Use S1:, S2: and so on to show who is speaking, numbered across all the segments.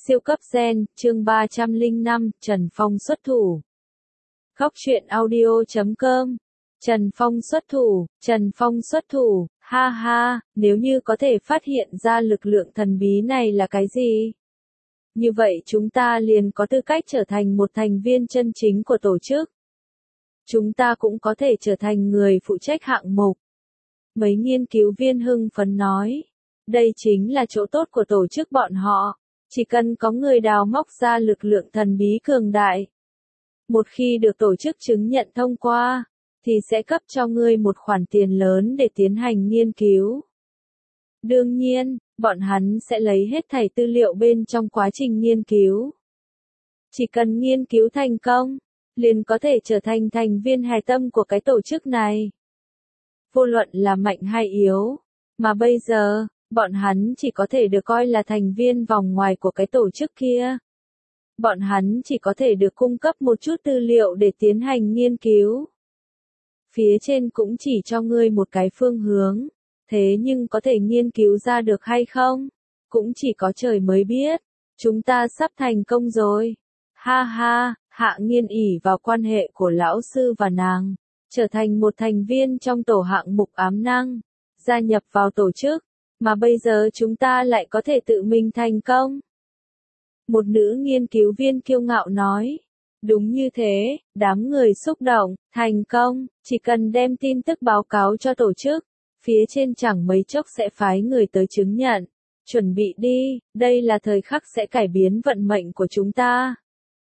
S1: Siêu cấp gen, chương 305, Trần Phong xuất thủ. Góc truyện audio.com. Trần Phong xuất thủ, ha ha, nếu như có thể phát hiện ra lực lượng thần bí này là cái gì? Như vậy chúng ta liền có tư cách trở thành một thành viên chân chính của tổ chức. Chúng ta cũng có thể trở thành người phụ trách hạng mục. Mấy nghiên cứu viên hưng phấn nói. Đây chính là chỗ tốt của tổ chức bọn họ. Chỉ cần có người đào móc ra lực lượng thần bí cường đại. Một khi được tổ chức chứng nhận thông qua, thì sẽ cấp cho ngươi một khoản tiền lớn để tiến hành nghiên cứu. Đương nhiên, bọn hắn sẽ lấy hết thảy tư liệu bên trong quá trình nghiên cứu. Chỉ cần nghiên cứu thành công, liền có thể trở thành thành viên hạch tâm của cái tổ chức này. Vô luận là mạnh hay yếu, mà bây giờ, bọn hắn chỉ có thể được coi là thành viên vòng ngoài của cái tổ chức kia. Bọn hắn chỉ có thể được cung cấp một chút tư liệu để tiến hành nghiên cứu. Phía trên cũng chỉ cho ngươi một cái phương hướng, thế nhưng có thể nghiên cứu ra được hay không? Cũng chỉ có trời mới biết. Chúng ta sắp thành công rồi. Ha ha, Hạ Nghiên ỷ vào quan hệ của lão sư và nàng, trở thành một thành viên trong tổ hạng mục ám năng, gia nhập vào tổ chức. Mà bây giờ chúng ta lại có thể tự mình thành công. Một nữ nghiên cứu viên kiêu ngạo nói. Đúng như thế, đám người xúc động, thành công, chỉ cần đem tin tức báo cáo cho tổ chức, phía trên chẳng mấy chốc sẽ phái người tới chứng nhận. Chuẩn bị đi, đây là thời khắc sẽ cải biến vận mệnh của chúng ta.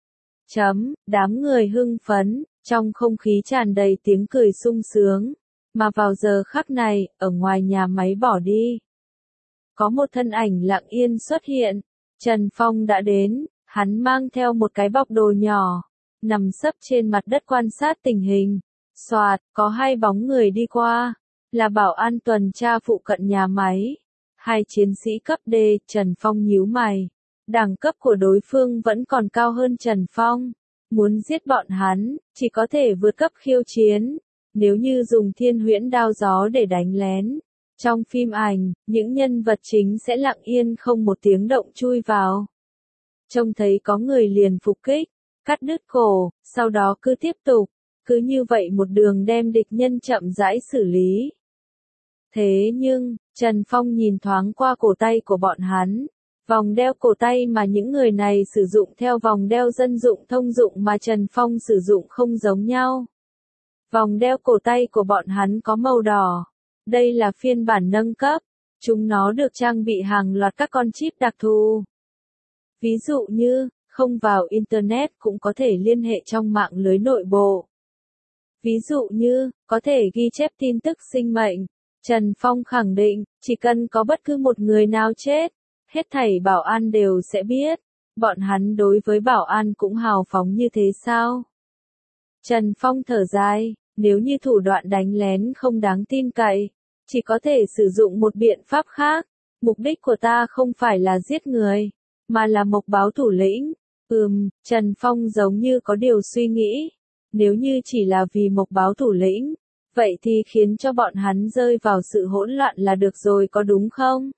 S1: Đám người hưng phấn, trong không khí tràn đầy tiếng cười sung sướng. Mà vào giờ khắc này, ở ngoài nhà máy bỏ đi. Có một thân ảnh lặng yên xuất hiện. Trần Phong đã đến, hắn mang theo một cái bọc đồ nhỏ, nằm sấp trên mặt đất quan sát tình hình. Soạt, có hai bóng người đi qua, là bảo an tuần tra phụ cận nhà máy. Hai chiến sĩ cấp D, Trần Phong nhíu mày. Đẳng cấp của đối phương vẫn còn cao hơn Trần Phong. Muốn giết bọn hắn, chỉ có thể vượt cấp khiêu chiến. Nếu như dùng thiên huyễn đao gió để đánh lén. Trong phim ảnh, những nhân vật chính sẽ lặng yên không một tiếng động chui vào. Trông thấy có người liền phục kích, cắt đứt cổ, sau đó cứ tiếp tục, cứ như vậy một đường đem địch nhân chậm rãi xử lý. Thế nhưng, Trần Phong nhìn thoáng qua cổ tay của bọn hắn. Vòng đeo cổ tay mà những người này sử dụng theo vòng đeo dân dụng thông dụng mà Trần Phong sử dụng không giống nhau. Vòng đeo cổ tay của bọn hắn có màu đỏ. Đây là phiên bản nâng cấp. Chúng nó được trang bị hàng loạt các con chip đặc thù. Ví dụ như, không vào Internet cũng có thể liên hệ trong mạng lưới nội bộ. Ví dụ như, có thể ghi chép tin tức sinh mệnh. Trần Phong khẳng định, chỉ cần có bất cứ một người nào chết, hết thảy bảo an đều sẽ biết. Bọn hắn đối với bảo an cũng hào phóng như thế sao? Trần Phong thở dài, nếu như thủ đoạn đánh lén không đáng tin cậy, chỉ có thể sử dụng một biện pháp khác. Mục đích của ta không phải là giết người, mà là mộc báo thủ lĩnh. Trần Phong giống như có điều suy nghĩ. Nếu như chỉ là vì mộc báo thủ lĩnh, vậy thì khiến cho bọn hắn rơi vào sự hỗn loạn là được rồi có đúng không?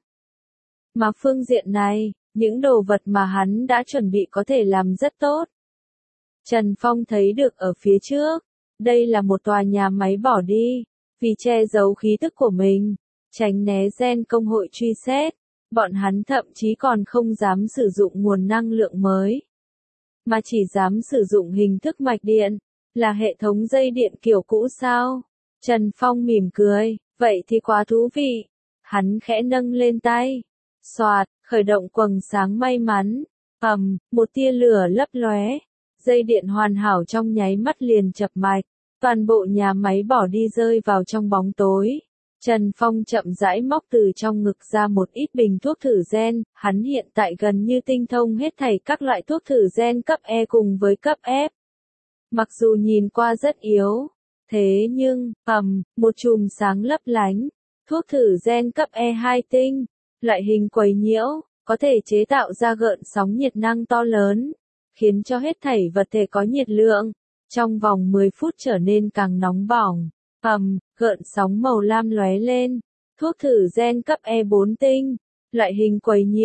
S1: Mà phương diện này, những đồ vật mà hắn đã chuẩn bị có thể làm rất tốt. Trần Phong thấy được ở phía trước, đây là một tòa nhà máy bỏ đi. Vì che giấu khí tức của mình, tránh né gen công hội truy xét, bọn hắn thậm chí còn không dám sử dụng nguồn năng lượng mới, mà chỉ dám sử dụng hình thức mạch điện, là hệ thống dây điện kiểu cũ sao? Trần Phong mỉm cười, vậy thì quá thú vị. Hắn khẽ nâng lên tay, soạt, khởi động quầng sáng may mắn, một tia lửa lấp lóe, dây điện hoàn hảo trong nháy mắt liền chập mạch. Toàn bộ nhà máy bỏ đi rơi vào trong bóng tối. Trần Phong chậm rãi móc từ trong ngực ra một ít bình thuốc thử gen, hắn hiện tại gần như tinh thông hết thảy các loại thuốc thử gen cấp E cùng với cấp F. Mặc dù nhìn qua rất yếu, thế nhưng, một chùm sáng lấp lánh, thuốc thử gen cấp E2 tinh, loại hình quấy nhiễu, có thể chế tạo ra gợn sóng nhiệt năng to lớn, khiến cho hết thảy vật thể có nhiệt lượng. Trong vòng 10 phút trở nên càng nóng bỏng. Gợn sóng màu lam lóe lên. Thuốc thử gen cấp E4 tinh. Loại hình quấy nhiễu,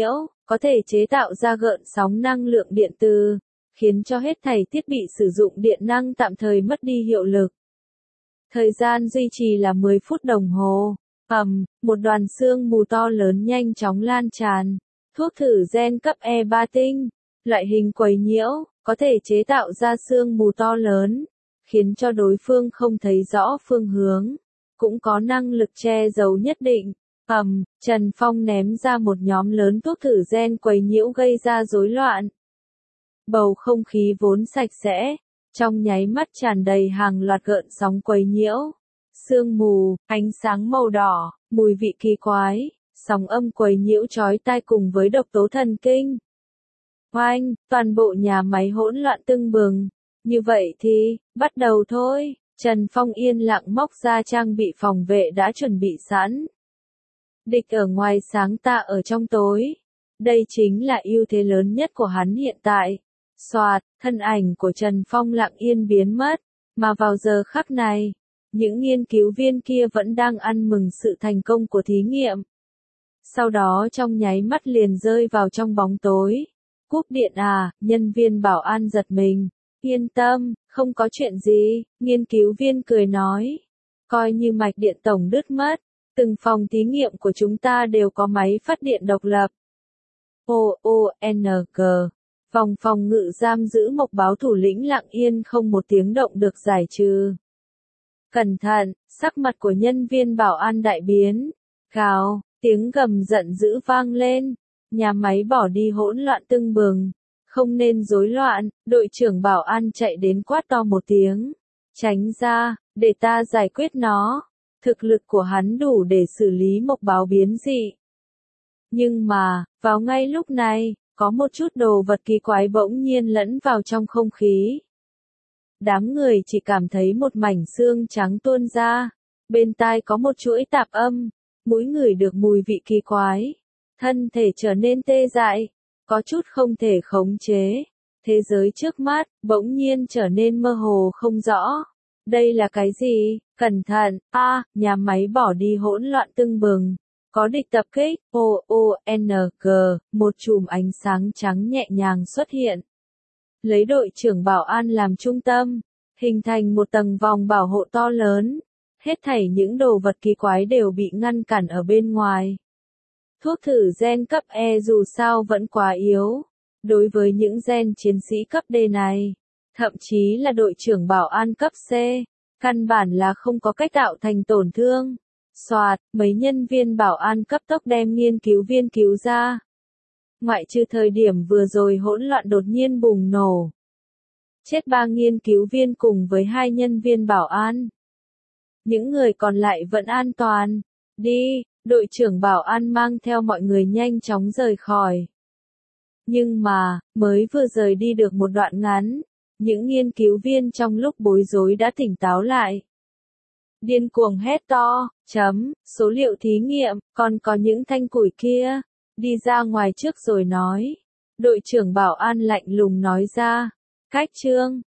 S1: có thể chế tạo ra gợn sóng năng lượng điện từ, khiến cho hết thảy thiết bị sử dụng điện năng tạm thời mất đi hiệu lực. Thời gian duy trì là 10 phút đồng hồ. Một đoàn sương mù to lớn nhanh chóng lan tràn. Thuốc thử gen cấp E3 tinh, loại hình quấy nhiễu, có thể chế tạo ra sương mù to lớn, khiến cho đối phương không thấy rõ phương hướng, cũng có năng lực che giấu nhất định. Trần Phong ném ra một nhóm lớn thuốc thử gen quấy nhiễu gây ra rối loạn. Bầu không khí vốn sạch sẽ, trong nháy mắt tràn đầy hàng loạt gợn sóng quấy nhiễu. Sương mù, ánh sáng màu đỏ, mùi vị kỳ quái, sóng âm quấy nhiễu chói tai cùng với độc tố thần kinh. Oanh, toàn bộ nhà máy hỗn loạn tưng bừng. Như vậy thì, bắt đầu thôi. Trần Phong yên lặng móc ra trang bị phòng vệ đã chuẩn bị sẵn. Địch ở ngoài sáng ta ở trong tối. Đây chính là ưu thế lớn nhất của hắn hiện tại. Soạt, thân ảnh của Trần Phong lặng yên biến mất, mà vào giờ khắc này, những nghiên cứu viên kia vẫn đang ăn mừng sự thành công của thí nghiệm. Sau đó trong nháy mắt liền rơi vào trong bóng tối. Cúp điện à, nhân viên bảo an giật mình. Yên tâm, không có chuyện gì, nghiên cứu viên cười nói. Coi như mạch điện tổng đứt mất, từng phòng thí nghiệm của chúng ta đều có máy phát điện độc lập. OONG, vòng phòng ngự giam giữ Mộc Báo thủ lĩnh lặng yên không một tiếng động được giải trừ. Cẩn thận, sắc mặt của nhân viên bảo an đại biến. Gào, tiếng gầm giận dữ vang lên. Nhà máy bỏ đi hỗn loạn tưng bừng. Không nên rối loạn, đội trưởng bảo an chạy đến quát to một tiếng. Tránh ra, để ta giải quyết nó. Thực lực của hắn đủ để xử lý Mộc Báo biến dị. Nhưng mà, vào ngay lúc này, có một chút đồ vật kỳ quái bỗng nhiên lẫn vào trong không khí. Đám người chỉ cảm thấy một mảnh xương trắng tuôn ra. Bên tai có một chuỗi tạp âm. Mũi ngửi được mùi vị kỳ quái. Thân thể trở nên tê dại. Có chút không thể khống chế. Thế giới trước mắt, bỗng nhiên trở nên mơ hồ không rõ. Đây là cái gì? Cẩn thận, nhà máy bỏ đi hỗn loạn tưng bừng. Có địch tập kích, OONG, một chùm ánh sáng trắng nhẹ nhàng xuất hiện. Lấy đội trưởng bảo an làm trung tâm, hình thành một tầng vòng bảo hộ to lớn. Hết thảy những đồ vật kỳ quái đều bị ngăn cản ở bên ngoài. Thuốc thử gen cấp E dù sao vẫn quá yếu. Đối với những gen chiến sĩ cấp D này, thậm chí là đội trưởng bảo an cấp C, căn bản là không có cách tạo thành tổn thương. Soạt, mấy nhân viên bảo an cấp tốc đem nghiên cứu viên cứu ra. Ngoại trừ thời điểm vừa rồi hỗn loạn đột nhiên bùng nổ. Chết 3 nghiên cứu viên cùng với 2 nhân viên bảo an. Những người còn lại vẫn an toàn. Đi, đội trưởng bảo an mang theo mọi người nhanh chóng rời khỏi. Nhưng mà, mới vừa rời đi được một đoạn ngắn, những nghiên cứu viên trong lúc bối rối đã tỉnh táo lại. Điên cuồng hét to, số liệu thí nghiệm, còn có những thanh củi kia, đi ra ngoài trước rồi nói. Đội trưởng bảo an lạnh lùng nói ra, cách chương.